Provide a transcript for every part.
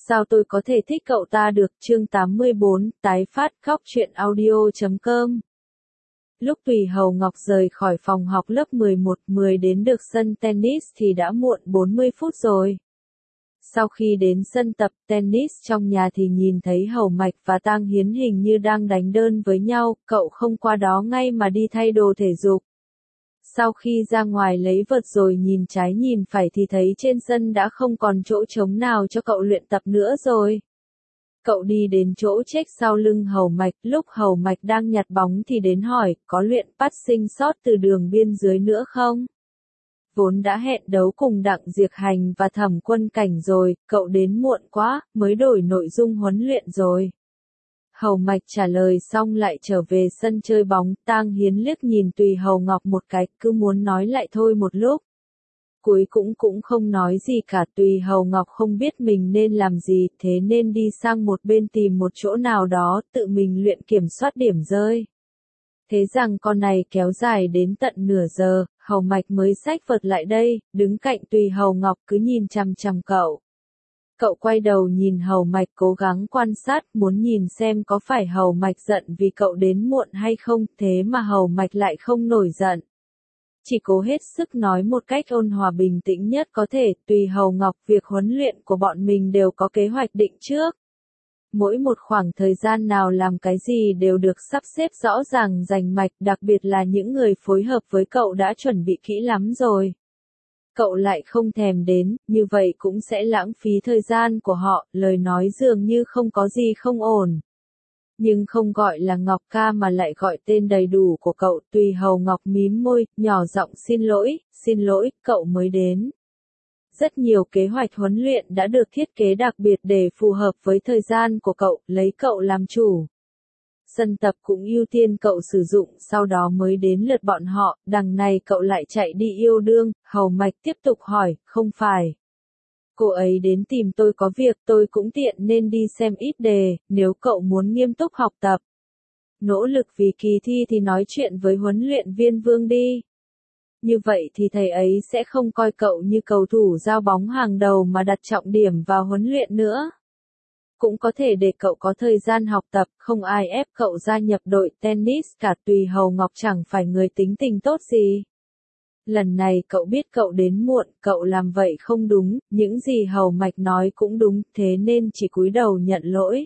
Sao tôi có thể thích cậu ta được? Chương 84, tái phát khóc truyện audio.com. Lúc Tùy Hầu Ngọc rời khỏi phòng học lớp 11-10 đến được sân tennis thì đã muộn 40 phút rồi. Sau khi đến sân tập tennis trong nhà thì nhìn thấy Hầu Mạch và Tang Hiến hình như đang đánh đơn với nhau, cậu không qua đó ngay mà đi thay đồ thể dục. Sau khi ra ngoài lấy vợt rồi nhìn trái nhìn phải thì thấy trên sân đã không còn chỗ trống nào cho cậu luyện tập nữa rồi. Cậu đi đến chỗ check sau lưng Hầu Mạch, lúc Hầu Mạch đang nhặt bóng thì đến hỏi, có luyện passing shot từ đường biên dưới nữa không? Vốn đã hẹn đấu cùng Đặng Diệc Hành và Thẩm Quân Cảnh rồi, cậu đến muộn quá, mới đổi nội dung huấn luyện rồi. Hầu Mạch trả lời xong lại trở về sân chơi bóng, Tang Hiến liếc nhìn Tùy Hầu Ngọc một cái, cứ muốn nói lại thôi một lúc. Cuối cũng không nói gì cả. Tùy Hầu Ngọc không biết mình nên làm gì, thế nên đi sang một bên tìm một chỗ nào đó, tự mình luyện kiểm soát điểm rơi. Thế rằng con này kéo dài đến tận nửa giờ, Hầu Mạch mới xách vợt lại đây, đứng cạnh Tùy Hầu Ngọc cứ nhìn chằm chằm cậu. Cậu quay đầu nhìn Hầu Mạch cố gắng quan sát, muốn nhìn xem có phải Hầu Mạch giận vì cậu đến muộn hay không, thế mà Hầu Mạch lại không nổi giận. Chỉ cố hết sức nói một cách ôn hòa bình tĩnh nhất có thể, Tùy Hầu Ngọc, việc huấn luyện của bọn mình đều có kế hoạch định trước. Mỗi một khoảng thời gian nào làm cái gì đều được sắp xếp rõ ràng rành mạch, đặc biệt là những người phối hợp với cậu đã chuẩn bị kỹ lắm rồi. Cậu lại không thèm đến, như vậy cũng sẽ lãng phí thời gian của họ, lời nói dường như không có gì không ổn. Nhưng không gọi là Ngọc ca mà lại gọi tên đầy đủ của cậu. Tùy Hầu Ngọc mím môi, nhỏ giọng xin lỗi, cậu mới đến. Rất nhiều kế hoạch huấn luyện đã được thiết kế đặc biệt để phù hợp với thời gian của cậu, lấy cậu làm chủ. Sân tập cũng ưu tiên cậu sử dụng, sau đó mới đến lượt bọn họ, đằng này cậu lại chạy đi yêu đương. Hầu Mạch tiếp tục hỏi, không phải. Cô ấy đến tìm tôi có việc, tôi cũng tiện nên đi xem ít đề, nếu cậu muốn nghiêm túc học tập. Nỗ lực vì kỳ thi thì nói chuyện với huấn luyện viên Vương đi. Như vậy thì thầy ấy sẽ không coi cậu như cầu thủ giao bóng hàng đầu mà đặt trọng điểm vào huấn luyện nữa. Cũng có thể để cậu có thời gian học tập, không ai ép cậu gia nhập đội tennis cả. Tùy Hầu Ngọc chẳng phải người tính tình tốt gì. Lần này cậu biết cậu đến muộn, cậu làm vậy không đúng, những gì Hầu Mạch nói cũng đúng, thế nên chỉ cúi đầu nhận lỗi.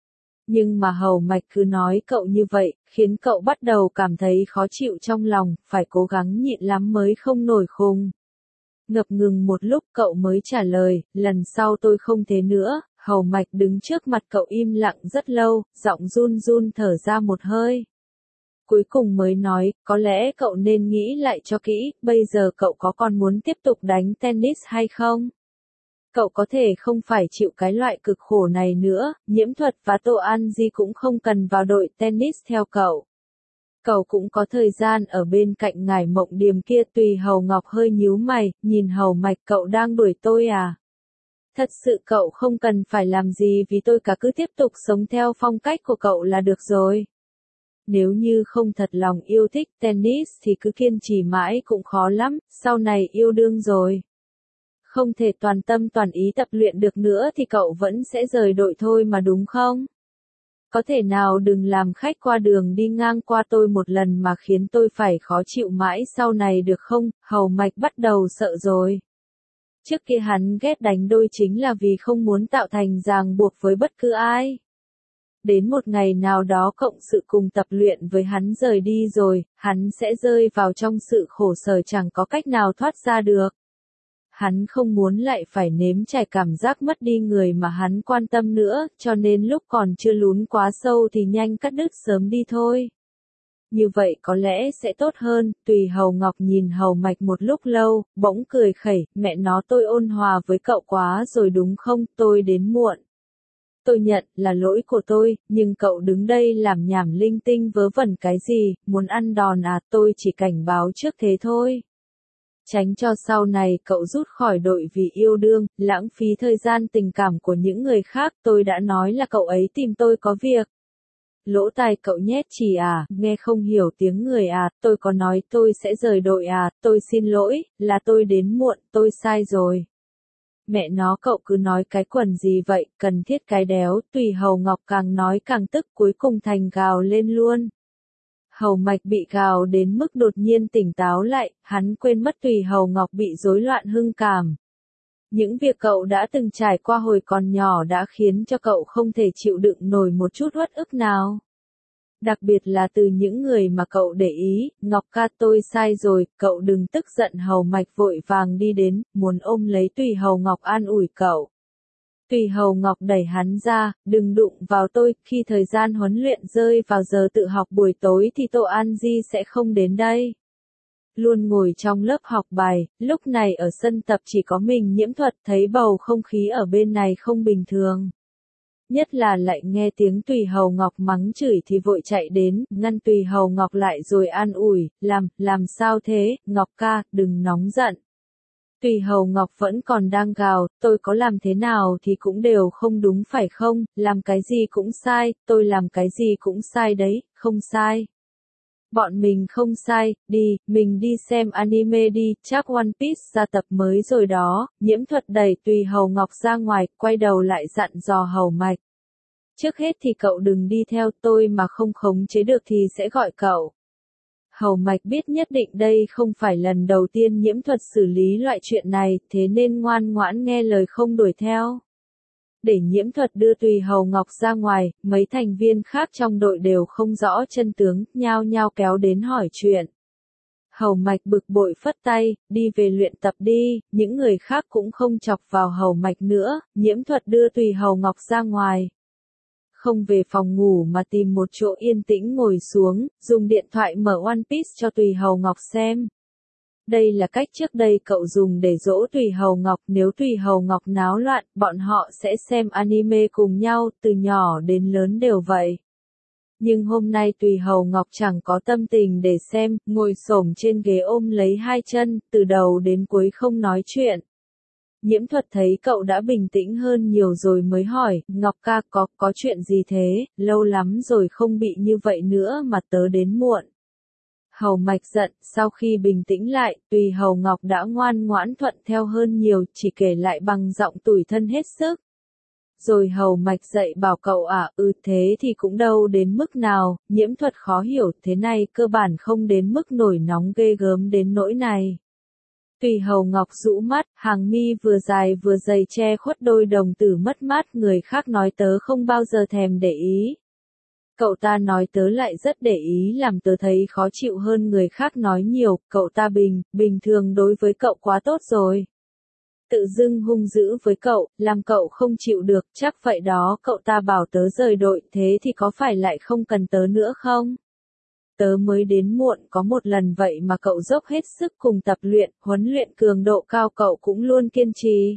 Nhưng mà Hầu Mạch cứ nói cậu như vậy, khiến cậu bắt đầu cảm thấy khó chịu trong lòng, phải cố gắng nhịn lắm mới không nổi khùng. Ngập ngừng một lúc cậu mới trả lời, lần sau tôi không thế nữa. Hầu Mạch đứng trước mặt cậu im lặng rất lâu, giọng run run thở ra một hơi. Cuối cùng mới nói, có lẽ cậu nên nghĩ lại cho kỹ, bây giờ cậu có còn muốn tiếp tục đánh tennis hay không? Cậu có thể không phải chịu cái loại cực khổ này nữa, Nhiễm Thuật và Tô An Di cũng không cần vào đội tennis theo cậu. Cậu cũng có thời gian ở bên cạnh Ngải Mộng Điềm kia. Tùy Hầu Ngọc hơi nhíu mày, nhìn Hầu Mạch, cậu đang đuổi tôi à? Thật sự cậu không cần phải làm gì vì tôi cả, cứ tiếp tục sống theo phong cách của cậu là được rồi. Nếu như không thật lòng yêu thích tennis thì cứ kiên trì mãi cũng khó lắm, sau này yêu đương rồi. Không thể toàn tâm toàn ý tập luyện được nữa thì cậu vẫn sẽ rời đội thôi mà đúng không? Có thể nào đừng làm khách qua đường đi ngang qua tôi một lần mà khiến tôi phải khó chịu mãi sau này được không? Hầu Mạch bắt đầu sợ rồi. Trước kia hắn ghét đánh đôi chính là vì không muốn tạo thành ràng buộc với bất cứ ai. Đến một ngày nào đó cộng sự cùng tập luyện với hắn rời đi rồi, hắn sẽ rơi vào trong sự khổ sở chẳng có cách nào thoát ra được. Hắn không muốn lại phải nếm trải cảm giác mất đi người mà hắn quan tâm nữa, cho nên lúc còn chưa lún quá sâu thì nhanh cắt đứt sớm đi thôi. Như vậy có lẽ sẽ tốt hơn. Tùy Hầu Ngọc nhìn Hầu Mạch một lúc lâu, bỗng cười khẩy, mẹ nó, tôi ôn hòa với cậu quá rồi đúng không, tôi đến muộn. Tôi nhận là lỗi của tôi, nhưng cậu đứng đây làm nhảm linh tinh vớ vẩn cái gì, muốn ăn đòn à? Tôi chỉ cảnh báo trước thế thôi. Tránh cho sau này cậu rút khỏi đội vì yêu đương, lãng phí thời gian tình cảm của những người khác. Tôi đã nói là cậu ấy tìm tôi có việc. Lỗ tai cậu nhét chỉ à, nghe không hiểu tiếng người à? Tôi có nói tôi sẽ rời đội à? Tôi xin lỗi, là tôi đến muộn, tôi sai rồi. Mẹ nó cậu cứ nói cái quần gì vậy, cần thiết cái đéo, Tùy Hầu Ngọc càng nói càng tức cuối cùng thành gào lên luôn. Hầu Mạch bị gào đến mức đột nhiên tỉnh táo lại, hắn quên mất Tùy Hầu Ngọc bị rối loạn hưng cảm. Những việc cậu đã từng trải qua hồi còn nhỏ đã khiến cho cậu không thể chịu đựng nổi một chút uất ức nào. Đặc biệt là từ những người mà cậu để ý, Ngọc ca tôi sai rồi, cậu đừng tức giận. Hầu Mạch vội vàng đi đến, muốn ôm lấy Tùy Hầu Ngọc an ủi cậu. Tùy Hầu Ngọc đẩy hắn ra, đừng đụng vào tôi, khi thời gian huấn luyện rơi vào giờ tự học buổi tối thì Tô An Di sẽ không đến đây. Luôn ngồi trong lớp học bài, lúc này ở sân tập chỉ có mình Nhiễm Thuật, thấy bầu không khí ở bên này không bình thường. Nhất là lại nghe tiếng Tùy Hầu Ngọc mắng chửi thì vội chạy đến, ngăn Tùy Hầu Ngọc lại rồi an ủi, làm sao thế, Ngọc ca, đừng nóng giận. Tùy Hầu Ngọc vẫn còn đang gào, tôi có làm thế nào thì cũng đều không đúng phải không, làm cái gì cũng sai, tôi làm cái gì cũng sai đấy, không sai. Bọn mình không sai, đi, mình đi xem anime đi, chắc One Piece ra tập mới rồi đó. Nhiễm Thuật đẩy Tùy Hầu Ngọc ra ngoài, quay đầu lại dặn dò Hầu Mạch. Trước hết thì cậu đừng đi theo tôi mà không khống chế được thì sẽ gọi cậu. Hầu Mạch biết nhất định đây không phải lần đầu tiên Nhiễm Thuật xử lý loại chuyện này, thế nên ngoan ngoãn nghe lời không đuổi theo. Để Nhiễm Thuật đưa Tùy Hầu Ngọc ra ngoài, mấy thành viên khác trong đội đều không rõ chân tướng, nhao nhao kéo đến hỏi chuyện. Hầu Mạch bực bội phất tay, đi về luyện tập đi, những người khác cũng không chọc vào Hầu Mạch nữa, Nhiễm Thuật đưa Tùy Hầu Ngọc ra ngoài. Không về phòng ngủ mà tìm một chỗ yên tĩnh ngồi xuống, dùng điện thoại mở One Piece cho Tùy Hầu Ngọc xem. Đây là cách trước đây cậu dùng để dỗ Tùy Hầu Ngọc, nếu Tùy Hầu Ngọc náo loạn, bọn họ sẽ xem anime cùng nhau, từ nhỏ đến lớn đều vậy. Nhưng hôm nay Tùy Hầu Ngọc chẳng có tâm tình để xem, ngồi xổm trên ghế ôm lấy hai chân, từ đầu đến cuối không nói chuyện. Nhiễm Thuật thấy cậu đã bình tĩnh hơn nhiều rồi mới hỏi, Ngọc ca có chuyện gì thế, lâu lắm rồi không bị như vậy nữa mà tớ đến muộn. Hầu Mạch giận, sau khi bình tĩnh lại, Tùy Hầu Ngọc đã ngoan ngoãn thuận theo hơn nhiều, chỉ kể lại bằng giọng tủi thân hết sức. Rồi Hầu Mạch dạy bảo cậu thế thì cũng đâu đến mức nào, Nhiễm Thuật khó hiểu, thế này cơ bản không đến mức nổi nóng ghê gớm đến nỗi này. Tùy Hầu Ngọc rũ mắt, hàng mi vừa dài vừa dày che khuất đôi đồng tử mất mát, người khác nói tớ không bao giờ thèm để ý. Cậu ta nói tớ lại rất để ý, làm tớ thấy khó chịu hơn người khác nói nhiều, cậu ta bình thường đối với cậu quá tốt rồi. Tự dưng hung dữ với cậu, làm cậu không chịu được, chắc vậy đó, cậu ta bảo tớ rời đội, thế thì có phải lại không cần tớ nữa không? Tớ mới đến muộn có một lần vậy mà cậu dốc hết sức cùng tập luyện, huấn luyện cường độ cao cậu cũng luôn kiên trì.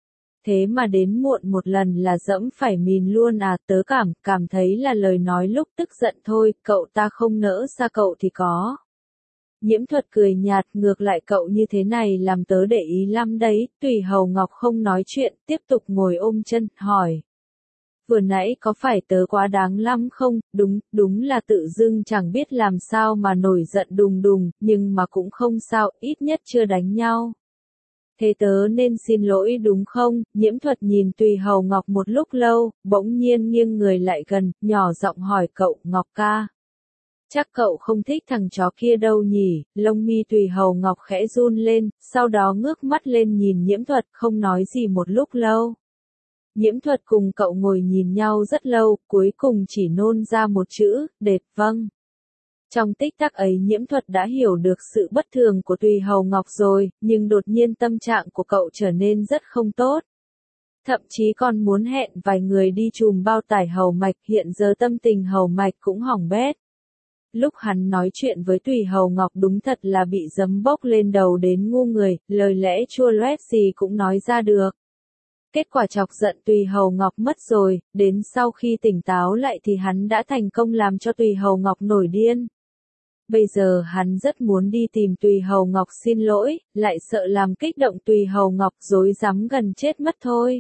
Thế mà đến muộn một lần là dẫm phải mìn luôn tớ cảm thấy là lời nói lúc tức giận thôi, cậu ta không nỡ xa cậu thì có. Nhiễm Thuật cười nhạt, ngược lại cậu như thế này làm tớ để ý lắm đấy. Tùy Hầu Ngọc không nói chuyện, tiếp tục ngồi ôm chân, hỏi. Vừa nãy có phải tớ quá đáng lắm không, đúng là tự dưng chẳng biết làm sao mà nổi giận đùng đùng, nhưng mà cũng không sao, ít nhất chưa đánh nhau. Thế tớ nên xin lỗi đúng không? Nhiễm Thuật nhìn Tùy Hầu Ngọc một lúc lâu, bỗng nhiên nghiêng người lại gần, nhỏ giọng hỏi cậu, Ngọc ca. Chắc cậu không thích thằng chó kia đâu nhỉ, lông mi Tùy Hầu Ngọc khẽ run lên, sau đó ngước mắt lên nhìn Nhiễm Thuật, không nói gì một lúc lâu. Nhiễm Thuật cùng cậu ngồi nhìn nhau rất lâu, cuối cùng chỉ nôn ra một chữ, đệt vâng. Trong tích tắc ấy Nhiễm Thuật đã hiểu được sự bất thường của Tùy Hầu Ngọc rồi, nhưng đột nhiên tâm trạng của cậu trở nên rất không tốt. Thậm chí còn muốn hẹn vài người đi chùm bao tải Hầu Mạch, hiện giờ tâm tình Hầu Mạch cũng hỏng bét. Lúc hắn nói chuyện với Tùy Hầu Ngọc đúng thật là bị giấm bốc lên đầu đến ngu người, lời lẽ chua loét gì cũng nói ra được. Kết quả chọc giận Tùy Hầu Ngọc mất rồi, đến sau khi tỉnh táo lại thì hắn đã thành công làm cho Tùy Hầu Ngọc nổi điên. Bây giờ hắn rất muốn đi tìm Tùy Hầu Ngọc xin lỗi, lại sợ làm kích động Tùy Hầu Ngọc rối rắm gần chết mất thôi.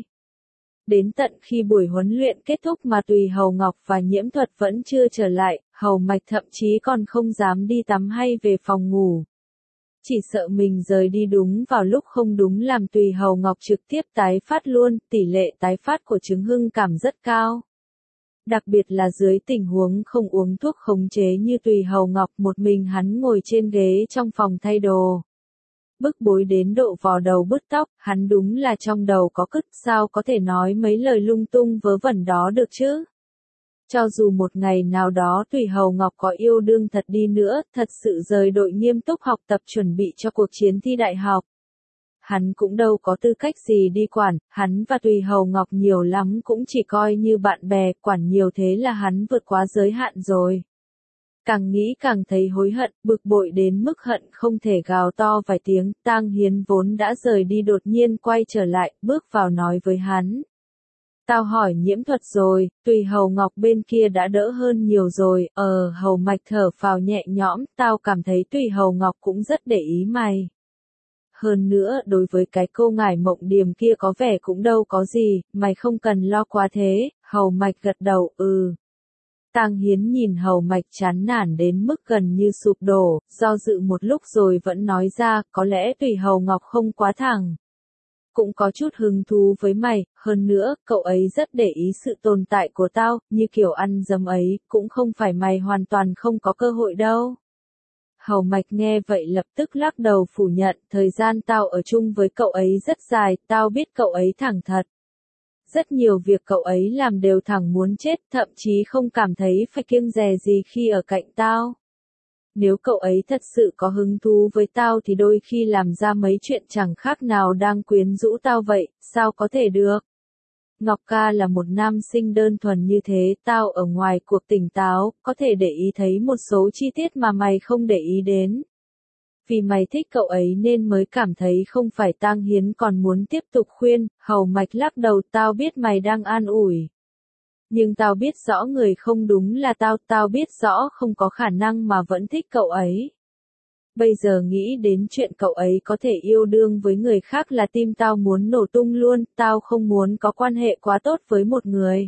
Đến tận khi buổi huấn luyện kết thúc mà Tùy Hầu Ngọc và Nhiễm Thuật vẫn chưa trở lại, Hầu Mạch thậm chí còn không dám đi tắm hay về phòng ngủ. chỉ sợ mình rời đi đúng vào lúc không đúng làm Tùy Hầu Ngọc trực tiếp tái phát luôn, tỷ lệ tái phát của chứng hưng cảm rất cao. Đặc biệt là dưới tình huống không uống thuốc khống chế như Tùy Hầu Ngọc, một mình hắn ngồi trên ghế trong phòng thay đồ. Bức bối đến độ vò đầu bứt tóc, hắn đúng là trong đầu có cứt, sao có thể nói mấy lời lung tung vớ vẩn đó được chứ? Cho dù một ngày nào đó Tùy Hầu Ngọc có yêu đương thật đi nữa, thật sự rời đội nghiêm túc học tập chuẩn bị cho cuộc chiến thi đại học. Hắn cũng đâu có tư cách gì đi quản, hắn và Tùy Hầu Ngọc nhiều lắm cũng chỉ coi như bạn bè, quản nhiều thế là hắn vượt quá giới hạn rồi. Càng nghĩ càng thấy hối hận, bực bội đến mức hận không thể gào to vài tiếng. Tang Hiến vốn đã rời đi đột nhiên quay trở lại, bước vào nói với hắn. Tao hỏi Nhiễm Thuật rồi, Tùy Hầu Ngọc bên kia đã đỡ hơn nhiều rồi. Hầu Mạch thở phào nhẹ nhõm, tao cảm thấy Tùy Hầu Ngọc cũng rất để ý mày. Hơn nữa, đối với cái cô ngải Mộng Điềm kia có vẻ cũng đâu có gì, mày không cần lo quá thế. Hầu Mạch gật đầu, Tang Hiến nhìn Hầu Mạch chán nản đến mức gần như sụp đổ, do dự một lúc rồi vẫn nói ra, có lẽ Tùy Hầu Ngọc không quá thẳng. Cũng có chút hứng thú với mày, hơn nữa, cậu ấy rất để ý sự tồn tại của tao, như kiểu ăn dấm ấy, cũng không phải mày hoàn toàn không có cơ hội đâu. Hầu Mạch nghe vậy lập tức lắc đầu phủ nhận, thời gian tao ở chung với cậu ấy rất dài, tao biết cậu ấy thẳng thật. Rất nhiều việc cậu ấy làm đều thẳng muốn chết, thậm chí không cảm thấy phải kiêng dè gì khi ở cạnh tao. Nếu cậu ấy thật sự có hứng thú với tao thì đôi khi làm ra mấy chuyện chẳng khác nào đang quyến rũ tao vậy, sao có thể được? Ngọc ca là một nam sinh đơn thuần như thế, tao ở ngoài cuộc tỉnh táo, có thể để ý thấy một số chi tiết mà mày không để ý đến. Vì mày thích cậu ấy nên mới cảm thấy không phải. Tang Hiến còn muốn tiếp tục khuyên, Hầu Mạch lắc đầu, tao biết mày đang an ủi. Nhưng tao biết rõ người không đúng là tao biết rõ không có khả năng mà vẫn thích cậu ấy. Bây giờ nghĩ đến chuyện cậu ấy có thể yêu đương với người khác là tim tao muốn nổ tung luôn, tao không muốn có quan hệ quá tốt với một người.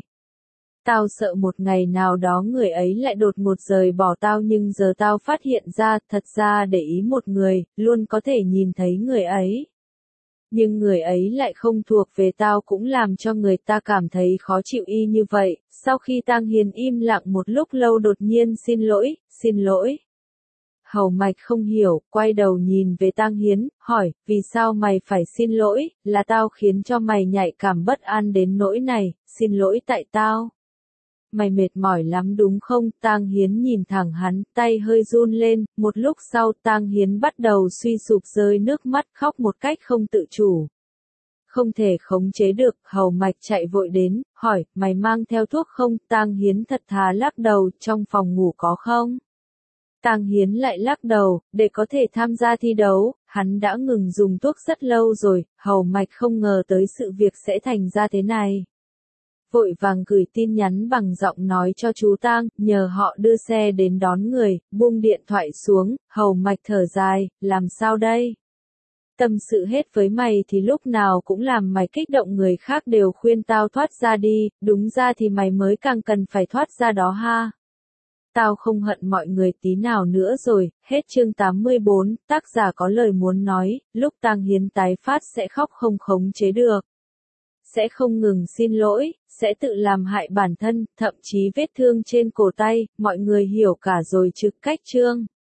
Tao sợ một ngày nào đó người ấy lại đột ngột rời bỏ tao, nhưng giờ tao phát hiện ra, thật ra để ý một người, luôn có thể nhìn thấy người ấy. Nhưng người ấy lại không thuộc về tao cũng làm cho người ta cảm thấy khó chịu y như vậy. Sau khi Tang Hiến im lặng một lúc lâu đột nhiên xin lỗi. Hầu Mạch không hiểu, quay đầu nhìn về Tang Hiến, hỏi, vì sao mày phải xin lỗi, là tao khiến cho mày nhạy cảm bất an đến nỗi này, xin lỗi tại tao. Mày mệt mỏi lắm đúng không? Tang Hiến nhìn thẳng hắn, tay hơi run lên, một lúc sau Tang Hiến bắt đầu suy sụp rơi nước mắt khóc một cách không tự chủ. Không thể khống chế được, Hầu Mạch chạy vội đến, hỏi, mày mang theo thuốc không? Tang Hiến thật thà lắc đầu, trong phòng ngủ có không? Tang Hiến lại lắc đầu, để có thể tham gia thi đấu, hắn đã ngừng dùng thuốc rất lâu rồi. Hầu Mạch không ngờ tới sự việc sẽ thành ra thế này. Vội vàng gửi tin nhắn bằng giọng nói cho chú Tang, nhờ họ đưa xe đến đón người, buông điện thoại xuống. Hầu Mạch thở dài, làm sao đây? Tâm sự hết với mày thì lúc nào cũng làm mày kích động, người khác đều khuyên tao thoát ra đi, đúng ra thì mày mới càng cần phải thoát ra đó ha. Tao không hận mọi người tí nào nữa rồi. Hết chương 84, tác giả có lời muốn nói, lúc Tang Hiến tái phát sẽ khóc không khống chế được. Sẽ không ngừng xin lỗi, sẽ tự làm hại bản thân, thậm chí vết thương trên cổ tay, mọi người hiểu cả rồi chứ. Cách chương